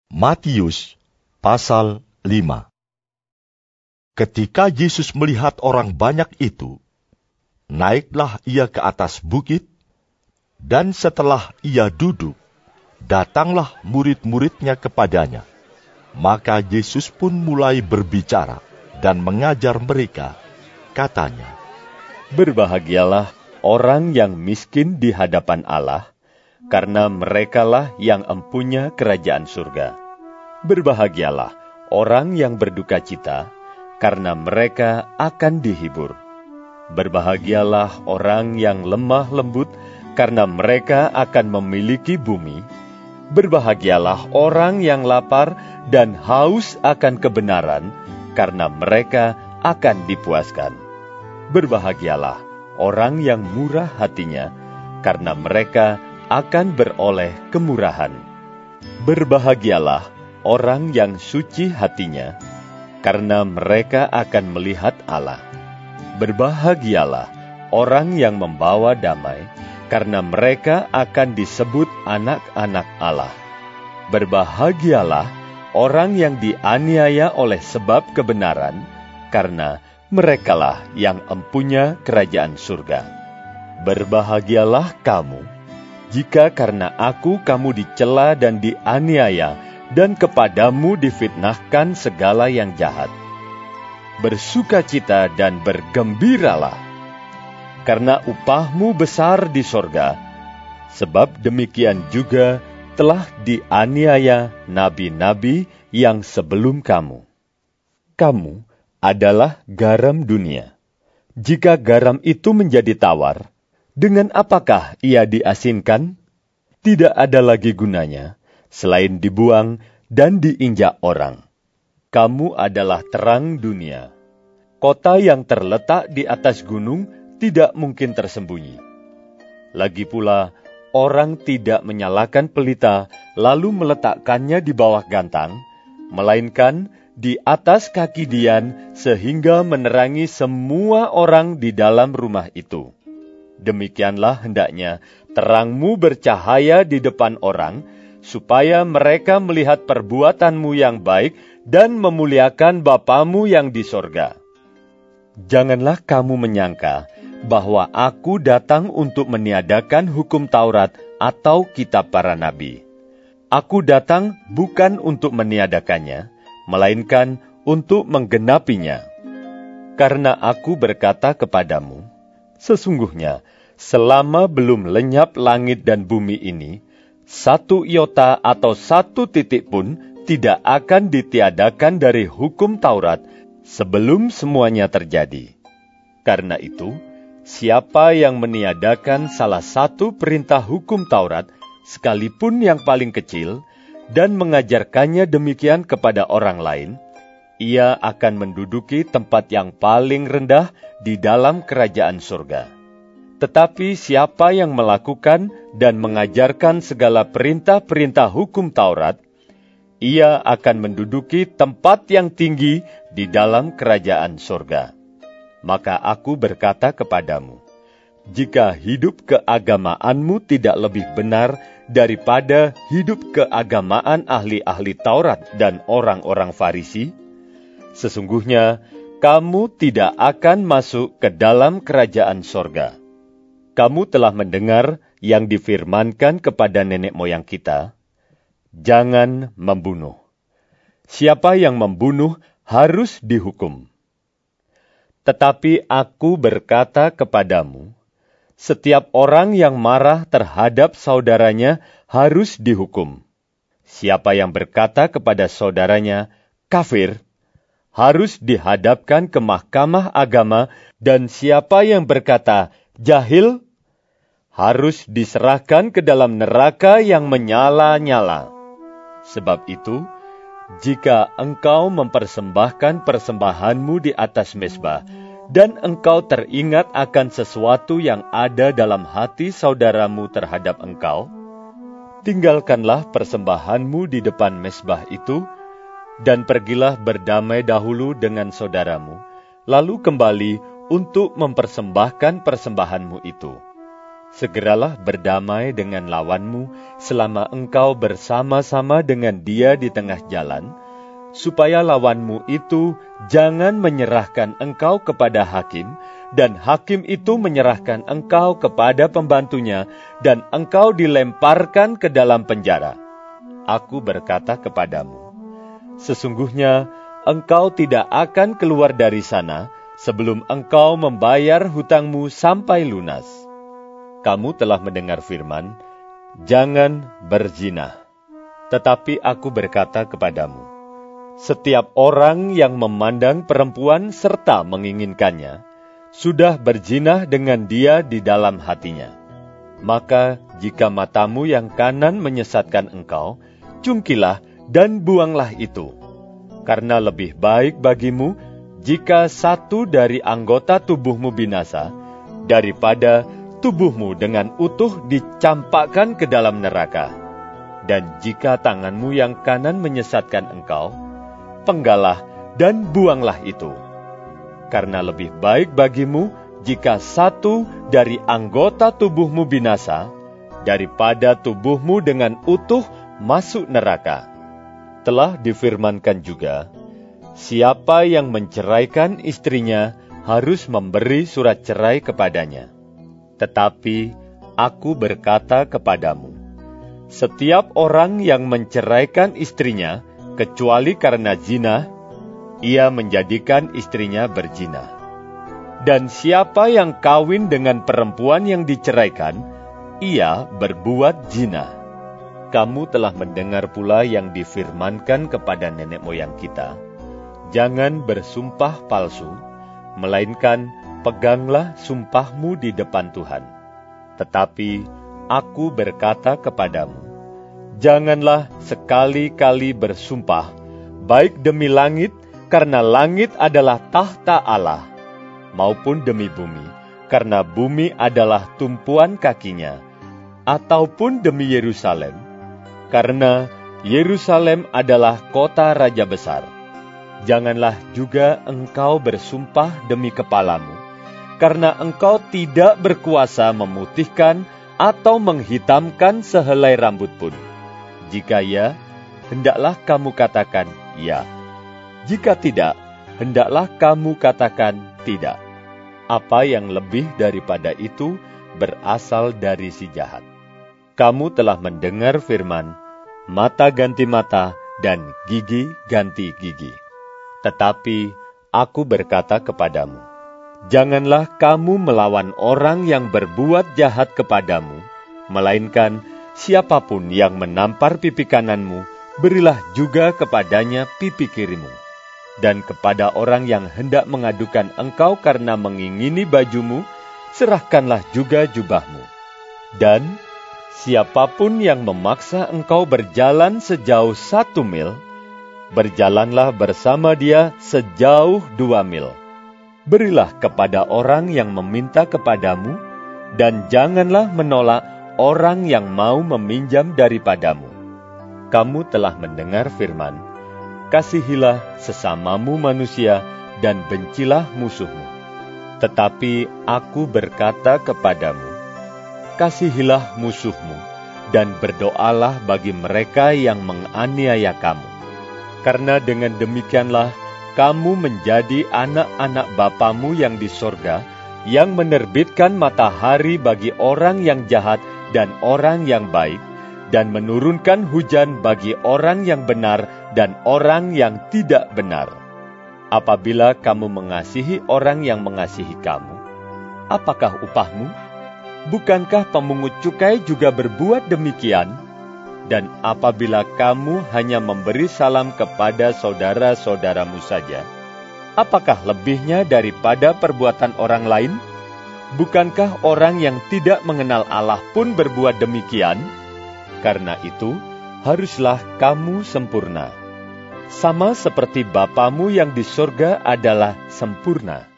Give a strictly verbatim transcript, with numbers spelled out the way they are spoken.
Matius pasal lima. Ketika Yesus melihat orang banyak itu, naiklah ia ke atas bukit, dan setelah ia duduk, datanglah murid-muridnya kepadanya. Maka Yesus pun mulai berbicara dan mengajar mereka, katanya, "Berbahagialah orang yang miskin di hadapan Allah, karena merekalah yang empunya kerajaan surga. Berbahagialah orang yang berduka cita, karena mereka akan dihibur. Berbahagialah orang yang lemah lembut, karena mereka akan memiliki bumi. Berbahagialah orang yang lapar dan haus akan kebenaran, karena mereka akan dipuaskan. Berbahagialah orang yang murah hatinya, karena mereka akan beroleh kemurahan. Berbahagialah orang yang suci hatinya, karena mereka akan melihat Allah. Berbahagialah orang yang membawa damai, karena mereka akan disebut anak-anak Allah. Berbahagialah orang yang dianiaya oleh sebab kebenaran, karena merekalah yang empunya kerajaan surga. Berbahagialah kamu, jika karena aku kamu dicela dan dianiaya, dan kepadamu difitnahkan segala yang jahat. Bersukacita dan bergembiralah, karena upahmu besar di sorga, sebab demikian juga telah dianiaya nabi-nabi yang sebelum kamu. Kamu adalah garam dunia. Jika garam itu menjadi tawar, dengan apakah ia diasinkan? Tidak ada lagi gunanya, selain dibuang dan diinjak orang. Kamu adalah terang dunia. Kota yang terletak di atas gunung tidak mungkin tersembunyi. Lagi pula, orang tidak menyalakan pelita lalu meletakkannya di bawah gantang, melainkan di atas kaki dian sehingga menerangi semua orang di dalam rumah itu. Demikianlah hendaknya terangmu bercahaya di depan orang, supaya mereka melihat perbuatanmu yang baik dan memuliakan Bapamu yang di sorga. Janganlah kamu menyangka bahwa aku datang untuk meniadakan hukum Taurat atau kitab para nabi. Aku datang bukan untuk meniadakannya, melainkan untuk menggenapinya. Karena aku berkata kepadamu, sesungguhnya selama belum lenyap langit dan bumi ini, satu iota atau satu titik pun tidak akan ditiadakan dari hukum Taurat sebelum semuanya terjadi. Karena itu, siapa yang meniadakan salah satu perintah hukum Taurat, sekalipun yang paling kecil, dan mengajarkannya demikian kepada orang lain, ia akan menduduki tempat yang paling rendah di dalam kerajaan surga. Tetapi siapa yang melakukan dan mengajarkan segala perintah-perintah hukum Taurat, ia akan menduduki tempat yang tinggi di dalam kerajaan surga. Maka aku berkata kepadamu, jika hidup keagamaanmu tidak lebih benar daripada hidup keagamaan ahli-ahli Taurat dan orang-orang Farisi, sesungguhnya kamu tidak akan masuk ke dalam kerajaan surga. Kamu telah mendengar yang difirmankan kepada nenek moyang kita, jangan membunuh. Siapa yang membunuh harus dihukum. Tetapi aku berkata kepadamu, setiap orang yang marah terhadap saudaranya harus dihukum. Siapa yang berkata kepada saudaranya, kafir, harus dihadapkan ke mahkamah agama, dan siapa yang berkata, jahil, harus diserahkan ke dalam neraka yang menyala-nyala. Sebab itu, jika engkau mempersembahkan persembahanmu di atas mezbah, dan engkau teringat akan sesuatu yang ada dalam hati saudaramu terhadap engkau, tinggalkanlah persembahanmu di depan mezbah itu, dan pergilah berdamai dahulu dengan saudaramu, lalu kembali untuk mempersembahkan persembahanmu itu. segeralah berdamai dengan lawanmu selama engkau bersama-sama dengan dia di tengah jalan, supaya lawanmu itu jangan menyerahkan engkau kepada hakim, dan hakim itu menyerahkan engkau kepada pembantunya, dan engkau dilemparkan ke dalam penjara. Aku berkata kepadamu, sesungguhnya engkau tidak akan keluar dari sana sebelum engkau membayar hutangmu sampai lunas. Kamu telah mendengar firman, jangan berzina. Tetapi aku berkata kepadamu, setiap orang yang memandang perempuan serta menginginkannya, sudah berzina dengan dia di dalam hatinya. Maka jika matamu yang kanan menyesatkan engkau, cungkilah dan buanglah itu. Karena lebih baik bagimu jika satu dari anggota tubuhmu binasa, daripada tubuhmu dengan utuh dicampakkan ke dalam neraka. Dan jika tanganmu yang kanan menyesatkan engkau, penggalah dan buanglah itu. Karena lebih baik bagimu jika satu dari anggota tubuhmu binasa, daripada tubuhmu dengan utuh masuk neraka. Telah difirmankan juga, siapa yang menceraikan istrinya harus memberi surat cerai kepadanya. Tetapi aku berkata kepadamu, setiap orang yang menceraikan istrinya, kecuali karena zina, ia menjadikan istrinya berzina. Dan siapa yang kawin dengan perempuan yang diceraikan, ia berbuat zina. Kamu telah mendengar pula yang difirmankan kepada nenek moyang kita, jangan bersumpah palsu, melainkan peganglah sumpahmu di depan Tuhan. Tetapi aku berkata kepadamu, janganlah sekali-kali bersumpah, baik demi langit, karena langit adalah tahta Allah, maupun demi bumi, karena bumi adalah tumpuan kakinya, ataupun demi Yerusalem, karena Yerusalem adalah kota raja besar. Janganlah juga engkau bersumpah demi kepalamu, karena engkau tidak berkuasa memutihkan atau menghitamkan sehelai rambut pun. Jika ya, hendaklah kamu katakan ya. Jika tidak, hendaklah kamu katakan tidak. Apa yang lebih daripada itu berasal dari si jahat. Kamu telah mendengar firman, mata ganti mata dan gigi ganti gigi. Tetapi aku berkata kepadamu, janganlah kamu melawan orang yang berbuat jahat kepadamu, melainkan siapapun yang menampar pipi kananmu, berilah juga kepadanya pipi kirimu. Dan kepada orang yang hendak mengadukan engkau karena mengingini bajumu, serahkanlah juga jubahmu. Dan siapapun yang memaksa engkau berjalan sejauh satu mil, berjalanlah bersama dia sejauh dua mil. Berilah kepada orang yang meminta kepadamu, dan janganlah menolak orang yang mau meminjam daripadamu. Kamu telah mendengar firman, kasihilah sesamamu manusia dan bencilah musuhmu. Tetapi aku berkata kepadamu, kasihilah musuhmu dan berdoalah bagi mereka yang menganiaya kamu. Karena dengan demikianlah kamu menjadi anak-anak Bapamu yang di sorga, yang menerbitkan matahari bagi orang yang jahat dan orang yang baik, dan menurunkan hujan bagi orang yang benar dan orang yang tidak benar. Apabila kamu mengasihi orang yang mengasihi kamu, apakah upahmu? Bukankah pemungut cukai juga berbuat demikian? Dan apabila kamu hanya memberi salam kepada saudara-saudaramu saja, apakah lebihnya daripada perbuatan orang lain? Bukankah orang yang tidak mengenal Allah pun berbuat demikian? Karena itu, haruslah kamu sempurna, sama seperti Bapamu yang di surga adalah sempurna.